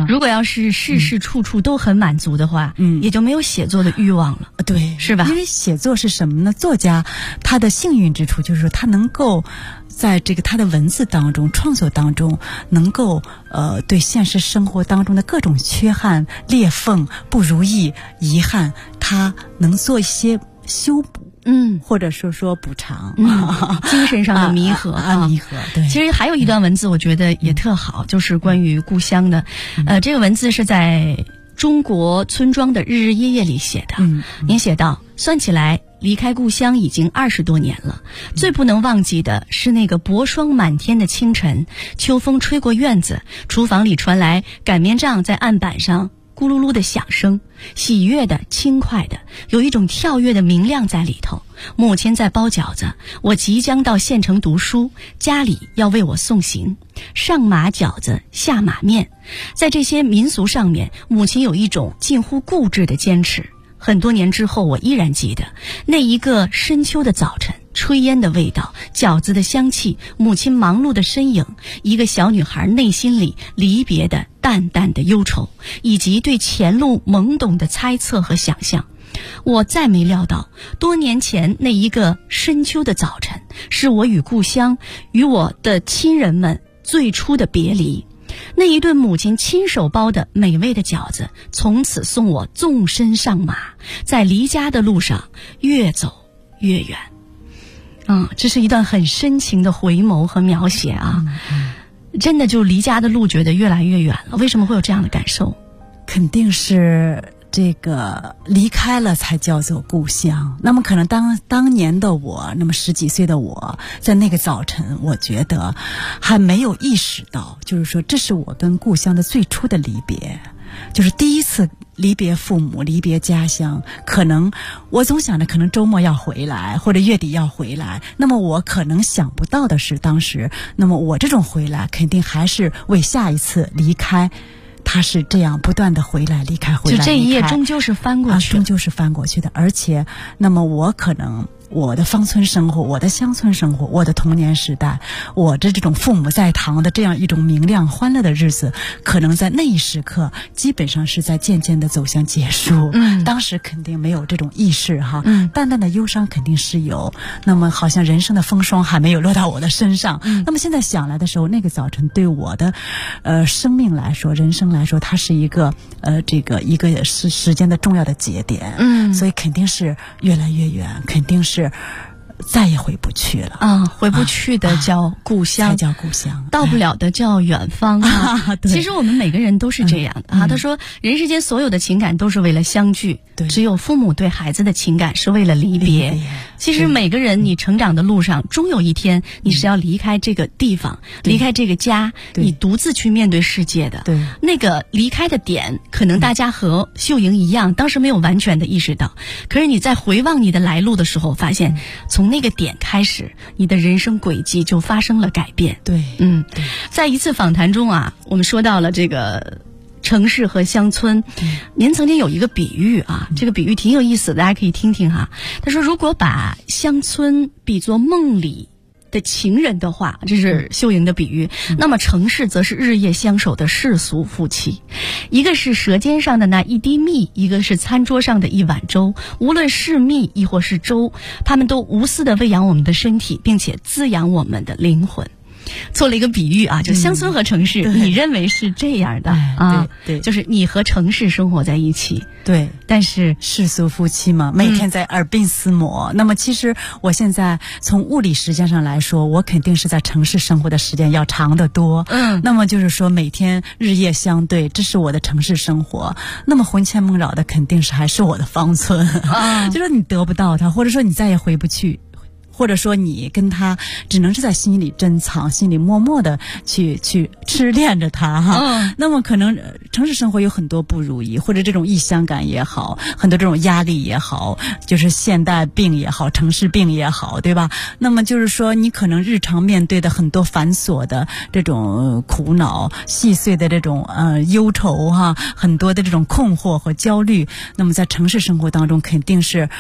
如果要是事事处处都很满足的话，也就没有写作的欲望了， 对， 是吧？ 因为写作是什么呢？作家他的幸运之处就是说他能够在这个他的文字当中、创作当中，能够对现实生活当中的各种缺憾、裂缝、不如意、遗憾，他能做一些修补。或者说补偿， 精神上的弥合弥合。对， 其实还有一段文字，我觉得也特好，就是关于故乡的。这个文字是在中国村庄的日日夜夜里写的。您写道：算起来，离开故乡已经20多年了。最不能忘记的是那个薄霜满天的清晨，秋风吹过院子，厨房里传来擀面杖在案板上咕噜噜的响声，喜悦的、轻快的，有一种跳跃的明亮在里头。母亲在包饺子，我即将到县城读书，家里要为我送行，上马饺子，下马面。在这些民俗上面，母亲有一种近乎固执的坚持。很多年之后，我依然记得那一个深秋的早晨，炊烟的味道，饺子的香气，母亲忙碌的身影，一个小女孩内心里离别的淡淡的忧愁，以及对前路懵懂的猜测和想象。我再没料到，多年前那一个深秋的早晨，是我与故乡、与我的亲人们最初的别离。那一顿母亲亲手包的美味的饺子，从此送我纵身上马，在离家的路上越走越远。这是一段很深情的回眸和描写啊，真的就离家的路觉得越来越远了。为什么会有这样的感受？ 肯定是这个离开了才叫做故乡。那么可能当年的我，那么10几岁的我，在那个早晨，我觉得还没有意识到，就是说这是我跟故乡的最初的离别，就是第一次离别父母，离别家乡。可能我总想着可能周末要回来，或者月底要回来，那么我可能想不到的是，当时那么我这种回来肯定还是为下一次离开，他是这样不断的回来离开， 就这一页终究是翻过去终究是翻过去的。而且那么我可能我的芳村生活，我的乡村生活，我的童年时代，我的这种父母在堂的这样一种明亮欢乐的日子，可能在那一时刻基本上是在渐渐的走向结束。当时肯定没有这种意识哈，淡淡的忧伤肯定是有，那么好像人生的风霜还没有落到我的身上。那么现在想来的时候，那个早晨对我的生命来说，人生来说，它是一个这个一个时间的重要的节点。所以肯定是越来越远，肯定是再也回不去了回不去的叫故乡， 才叫故乡， 到不了的叫远方其实我们每个人都是这样的他说人世间所有的情感都是为了相聚，只有父母对孩子的情感是为了离别。其实每个人你成长的路上，终有一天你是要离开这个地方，离开这个家，你独自去面对世界的。那个离开的点，可能大家和秀莹一样，当时没有完全的意识到，可是你在回望你的来路的时候，发现从那个点开始，你的人生轨迹就发生了改变。在一次访谈中我们说到了这个城市和乡村，您曾经有一个比喻这个比喻挺有意思的，大家可以听听他说，如果把乡村比作梦里的情人的话，这是秀莹的比喻，那么城市则是日夜相守的世俗夫妻，一个是舌尖上的那一滴蜜，一个是餐桌上的一碗粥，无论是蜜亦或是粥，他们都无私地喂养我们的身体，并且滋养我们的灵魂。做了一个比喻就乡村和城市，你认为是这样的对， 就是你和城市生活在一起， 对， 但是世俗夫妻嘛，每天在耳鬓厮磨。那么其实我现在从物理时间上来说，我肯定是在城市生活的时间要长得多。那么就是说每天日夜相对，这是我的城市生活。那么魂牵梦绕的肯定是还是我的芳村就说你得不到它，或者说你再也回不去，或者说你跟他只能是在心里珍藏，心里默默的去痴恋着他那么可能城市生活有很多不如意，或者这种异乡感也好，很多这种压力也好，就是现代病也好，城市病也好，对吧？那么就是说你可能日常面对的很多繁琐的这种苦恼，细碎的这种忧愁很多的这种困惑和焦虑，那么在城市生活当中肯定是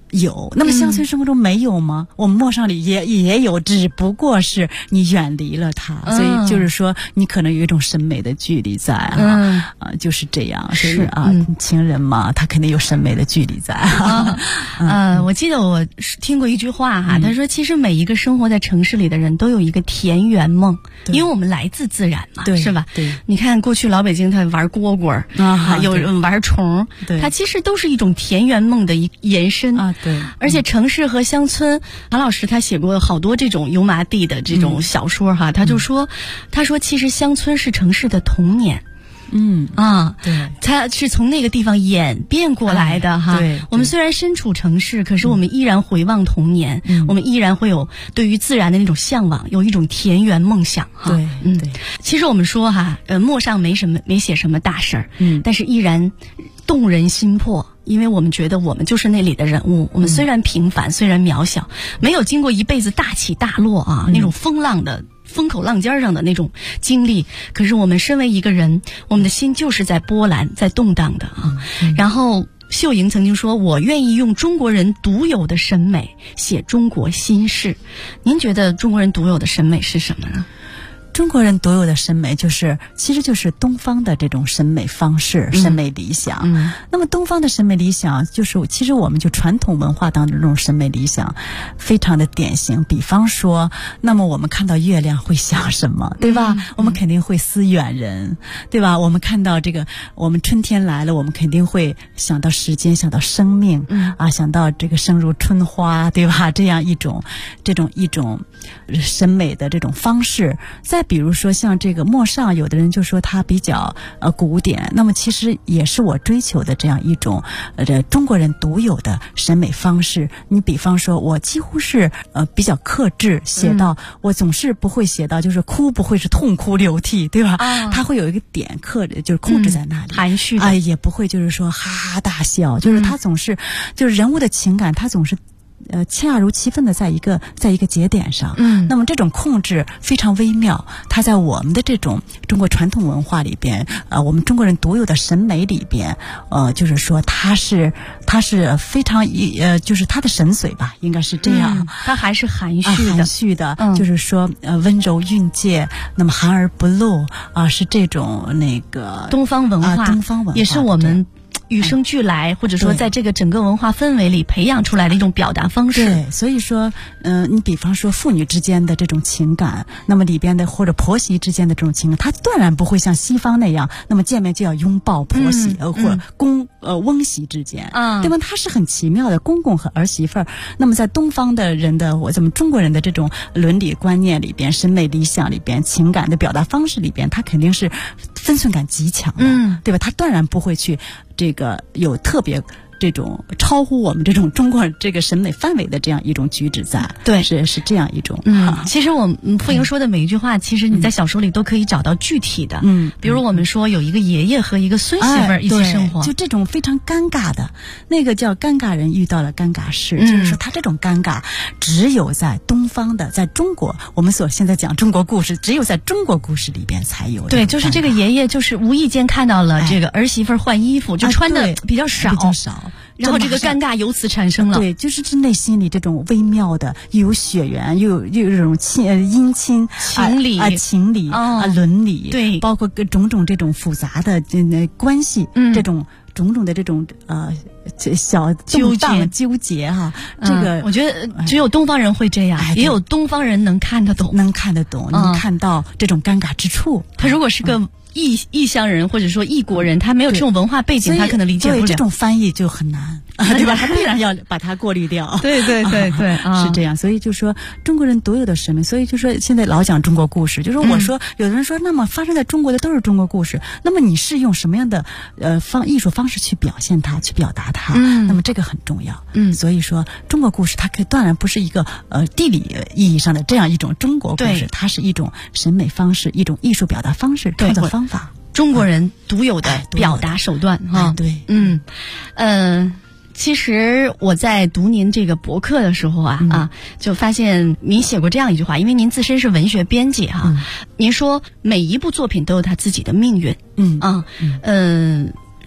有。那么乡村生活中没有吗？我们陌上里也有，只不过是你远离了它，所以就是说你可能有一种审美的距离在就是这样。所以情人嘛，他肯定有审美的距离在。 我记得我听过一句话哈，他说其实每一个生活在城市里的人都有一个田园梦，因为我们来自自然嘛，是吧？ 对， 你看过去老北京他玩蝈蝈有人玩虫，它其实都是一种田园梦的延伸啊。对， 而且城市和乡村，韩老师他写过好多这种油麻地的这种小说哈，他就说，他说其实乡村是城市的童年。对，它是从那个地方演变过来的哈。 对， 我们虽然身处城市，可是我们依然回望童年，我们依然会有对于自然的那种向往，有一种田园梦想哈。 对，对。 其实我们说哈，陌上没写什么大事儿，但是依然动人心魄。因为我们觉得我们就是那里的人物，我们虽然平凡，虽然渺小，没有经过一辈子大起大落啊，那种风口浪尖上的那种经历，可是我们身为一个人，我们的心就是在波澜，在动荡的啊。然后秀莹曾经说，我愿意用中国人独有的审美写中国心事。您觉得中国人独有的审美是什么呢？ 中国人独有的审美其实就是东方的这种审美方式、审美理想。那么东方的审美理想其实我们就传统文化当中这种审美理想非常的典型。比方说，那么我们看到月亮会想什么，对吧？我们肯定会思远人，对吧？我们看到这个，我们春天来了，我们肯定会想到时间，想到生命，想到这个生如春花，对吧？这样一种审美的这种方式。再比如说像这个陌上，有的人就说它比较古典，那么其实也是我追求的这样一种中国人独有的审美方式。你比方说，我几乎是比较克制，写到我总是不会写到就是哭不会是痛哭流涕，对吧？它会有一个点就是控制在那里， 含蓄的， 也不会就是说哈哈大笑，就是它总是就是人物的情感，它总是恰如其分的在一个节点上。那么这种控制非常微妙，它在我们的这种中国传统文化里边，我们中国人独有的审美里边，就是说它是非常就是它的神髓吧，应该是这样。 它还是含蓄的， 就是说温柔蕴藉，那么含而不露是这种那个东方文化也是我们与生俱来，或者说在这个整个文化氛围里培养出来的一种表达方式。 对，所以说你比方说父女之间的这种情感，那么里边的或者婆媳之间的这种情感，它断然不会像西方那样，那么见面就要拥抱婆媳，或者翁媳之间，对吧？它是很奇妙的，公公和儿媳妇儿。那么在东方的人的咱们中国人的这种伦理观念里边、审美理想里边、情感的表达方式里边，它肯定是分寸感极强的，对吧？它断然不会去这个有特别这种超乎我们这种中国这个审美范围的这样一种举止在。 对， 是这样一种。 其实我们傅莹说的每一句话，其实你在小说里都可以找到具体的。比如我们说有一个爷爷和一个孙媳妇一起生活， 就这种非常尴尬的，那个叫尴尬人遇到了尴尬事，就是说他这种尴尬只有在东方的，在中国，我们现在讲中国故事，只有在中国故事里边才有。 对，就是这个爷爷就是无意间看到了这个儿媳妇换衣服，就穿的比较少。然后这个尴尬由此产生了。 对，就是内心里这种微妙的，又有血缘，又有这种姻亲情理伦理， 对， 包括种种这种复杂的关系，这种种种的这种小纠结哈。这个我觉得只有东方人会这样，也有东方人能看得懂， 能看到这种尴尬之处。 他如果是个异乡人或者说异国人，他没有这种文化背景，他可能理解不了。 对，这种翻译就很难，对吧？他必然要把它过滤掉。 对， 是这样。所以就说中国人独有的审美，所以就说现在老讲中国故事，就是我说有的人说，那么发生在中国的都是中国故事，那么你是用什么样的艺术方式去表现它，去表达它？那么这个很重要。所以说中国故事它当然不是一个地理意义上的这样一种中国故事，它是一种审美方式，一种艺术表达方式，创作方法， 中国人独有的表达手段哈。 对， 其实我在读您这个博客的时候就发现您写过这样一句话，因为您自身是文学编辑您说每一部作品都有它自己的命运。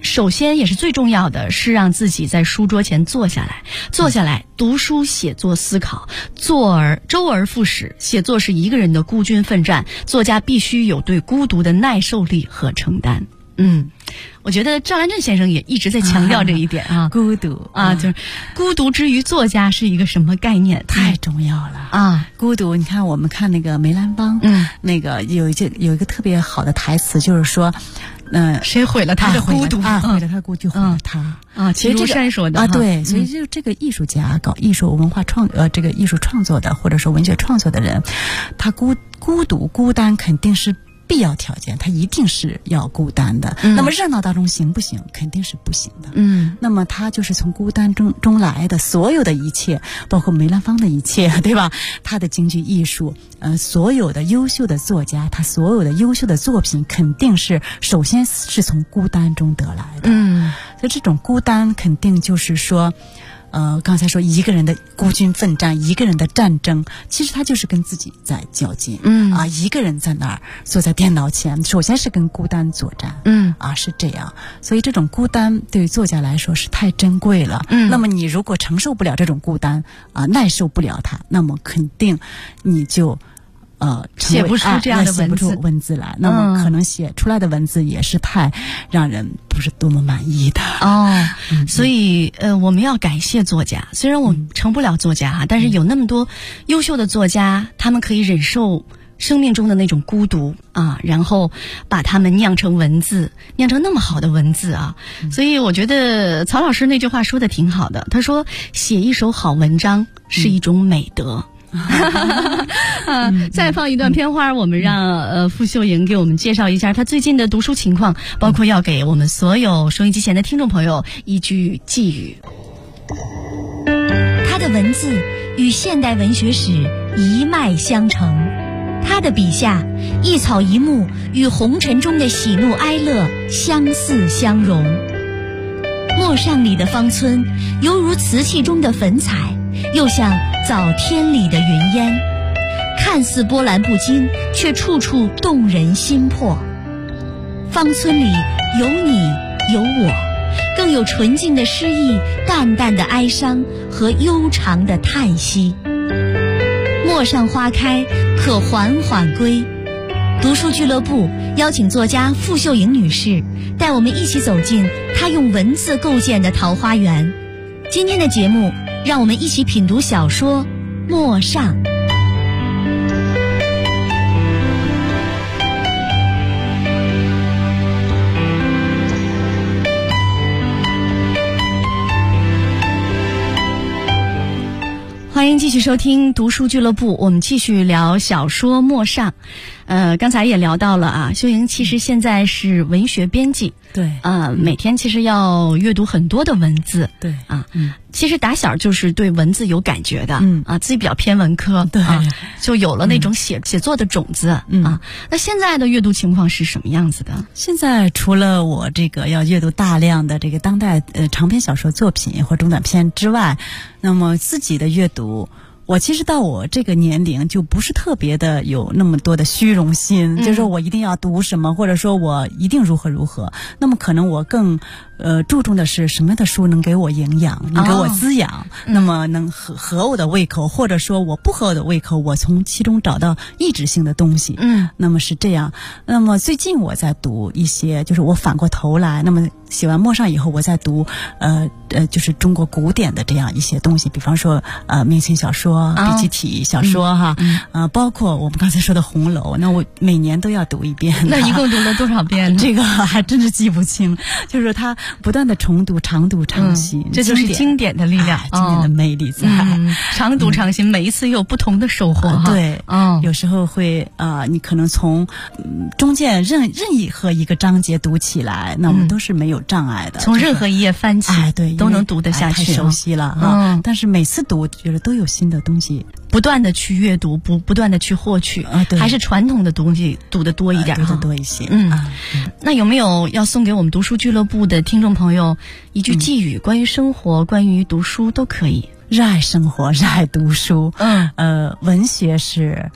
首先也是最重要的是让自己在书桌前坐下来读书写作思考，周而复始。写作是一个人的孤军奋战，作家必须有对孤独的耐受力和承担。我觉得赵兰正先生也一直在强调这一点啊， 孤独啊，就是孤独之于作家是一个什么概念？ 太重要了啊！ 孤独，你看我们看那个梅兰芳，那个有一个特别好的台词，就是说， 谁毁了他的孤独啊？毁了他的孤独，就毁了他啊！其实这个说的啊，对，所以就这个艺术家搞艺术文化这个艺术创作的，或者说文学创作的人，他孤独孤单肯定是必要条件，他一定是要孤单的。那么热闹当中行不行？肯定是不行的。那么他就是从孤单中来的，所有的一切，包括梅兰芳的一切，对吧？他的京剧艺术，所有的优秀的作家，他所有的优秀的作品，肯定是首先是从孤单中得来的。所以这种孤单肯定就是说。刚才说一个人的孤军奋战，一个人的战争，其实他就是跟自己在较劲。一个人在那儿坐在电脑前，首先是跟孤单作战。是这样。所以这种孤单对于作家来说是太珍贵了。那么你如果承受不了这种孤单耐受不了它，那么肯定你就写不出这样的文字来，那么可能写出来的文字也是太让人不是多么满意的所以我们要感谢作家，虽然我们成不了作家但是有那么多优秀的作家，他们可以忍受生命中的那种孤独然后把它们酿成文字，酿成那么好的文字所以我觉得曹老师那句话说的挺好的，他说写一首好文章是一种美德。再放一段片花，我们让傅秀莹给我们介绍一下她最近的读书情况，包括要给我们所有收音机前的听众朋友一句寄语。 她的文字与现代文学史一脉相承，她的笔下一草一木与红尘中的喜怒哀乐相似相融。陌上里的芳村犹如瓷器中的粉彩，又像早天里的云烟，看似波澜不惊，却处处动人心魄。芳村里有你有我，更有纯净的诗意，淡淡的哀伤和悠长的叹息。陌上花开，可缓缓归。读书俱乐部邀请作家傅秀莹女士带我们一起走进她用文字构建的桃花源。今天的节目，让我们一起品读小说《陌上》。 欢迎继续收听读书俱乐部，我们继续聊小说《陌上》。刚才也聊到了秀莹其实现在是文学编辑， 对每天其实要阅读很多的文字， 对其实打小就是对文字有感觉的，自己比较偏文科， 对就有了那种写作的种子那现在的阅读情况是什么样子的？ 现在除了我这个要阅读大量的这个当代长篇小说作品或中短篇之外，那么自己的阅读，我其实到我这个年龄就不是特别的有那么多的虚荣心，就是说我一定要读什么，或者说我一定如何，那么可能我更注重的是什么样的书能给我营养，能给我滋养，那么能合我的胃口，或者说我不合我的胃口，我从其中找到抑制性的东西。那么是这样。那么最近我在读一些，就是我反过头来，那么写完《陌上》以后，我在读就是中国古典的这样一些东西，比方说明清小说、笔记体小说包括我们刚才说的《红楼》，那我每年都要读一遍。 那一共读了多少遍？ 这个还真是记不清，就是它不断的重读，常读常新， 这就是经典的力量， 经典的魅力在。 常读常新，每一次又有不同的收获。 对，有时候会你可能从中间任意和一个章节读起来，那我们都是没有障碍的， 从任何一页翻起， 对， 都能读得下去， 太熟悉了但是每次读，觉得都有新的东西， 不断的去阅读，不断的去获取还是传统的东西读得多一点， 读得多一些。 那有没有要送给我们读书俱乐部的听众朋友一句寄语？关于生活，关于读书都可以。 热爱生活，热爱读书。文学是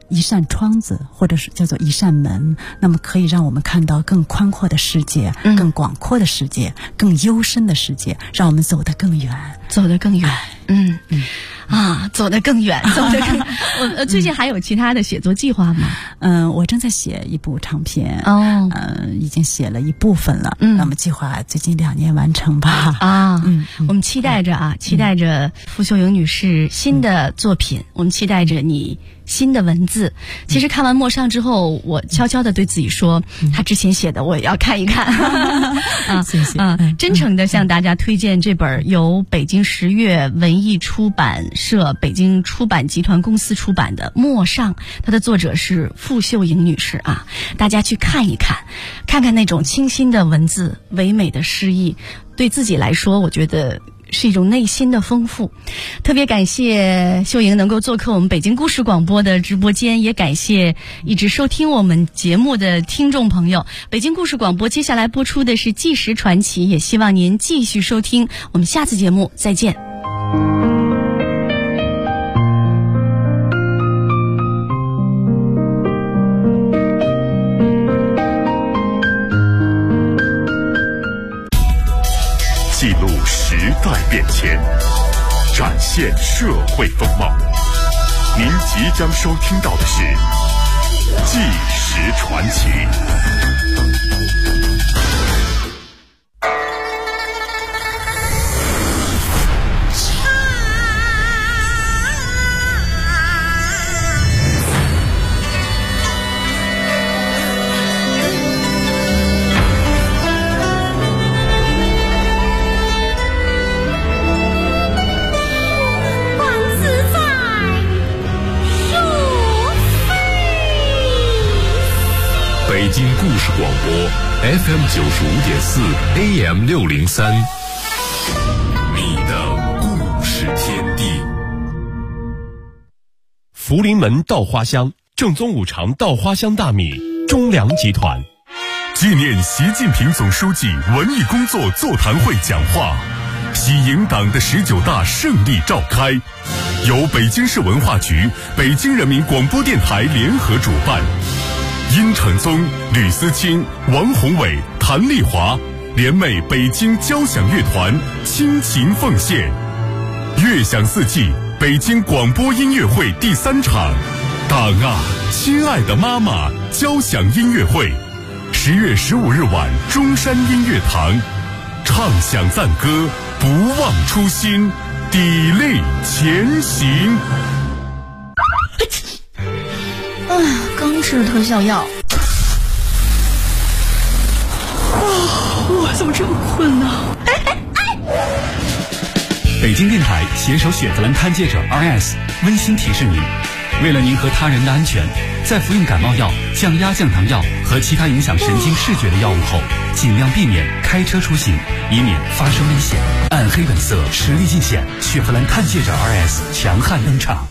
一扇窗子，或者是叫做一扇门，那么可以让我们看到更宽阔的世界，更广阔的世界，更幽深的世界，让我们走得更远， 走得更远。走得更远，走得更。我最近还有其他的写作计划吗？ 我正在写一部长篇，已经写了一部分了，那么计划最近2年完成吧。 我们期待着期待着傅秀莹女士新的作品，我们期待着你新的文字。其实看完《陌上》之后，我悄悄地对自己说，他之前写的我也要看一看。 谢谢。 真诚地向大家推荐这本由北京十月文艺出版社北京出版集团公司出版的《陌上》，它的作者是傅秀莹女士啊，大家去看一看，看看那种清新的文字，唯美的诗意，对自己来说，我觉得是一种内心的丰富。特别感谢秀莹能够做客我们北京故事广播的直播间，也感谢一直收听我们节目的听众朋友。北京故事广播接下来播出的是纪实传奇，也希望您继续收听，我们下次节目再见。 记录时代变迁，展现社会风貌。您即将收听到的是《纪实传奇》。北京故事广播 FM 95.4 AM 603，你的故事天地。福临门稻花香，正宗五常稻花香大米，中粮集团。纪念习近平总书记文艺工作座谈会讲话，喜迎党的19大胜利召开，由北京市文化局、北京人民广播电台联合主办。殷承宗、吕思清、王宏伟、谭丽华联袂北京交响乐团倾情奉献乐享四季北京广播音乐会第3场党啊亲爱的妈妈交响音乐会，10月15日晚中山音乐堂，唱响赞歌，不忘初心，砥砺前行。 刚吃特效药，我怎么这么困呢？ 北京电台携手雪佛兰探界者 RS 温馨提示您，为了您和他人的安全，在服用感冒药、降压降糖药和其他影响神经视觉的药物后，尽量避免开车出行，以免发生危险。暗黑本色，实力尽显，雪佛兰探界者 RS 强悍登场。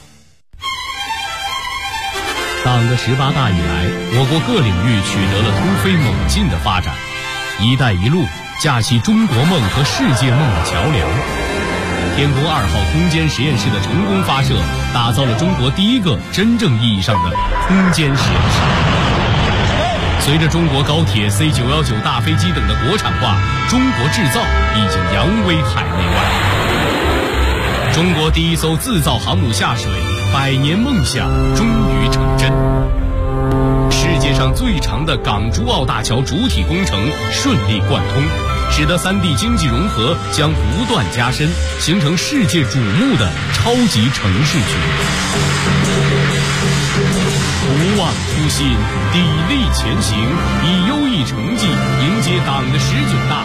党的18大以来，我国各领域取得了突飞猛进的发展。一带一路架起中国梦和世界梦的桥梁。天宫2号空间实验室的成功发射，打造了中国第一个真正意义上的空间实验室。随着中国高铁 C919 大飞机等的国产化，中国制造已经扬威海内外。中国第一艘自造航母下水，100年梦想终于成真。世界上最长的港珠澳大桥主体工程顺利贯通，使得3地经济融合将不断加深，形成世界瞩目的超级城市群。不忘初心，砥砺前行，以优异成绩迎接党的19大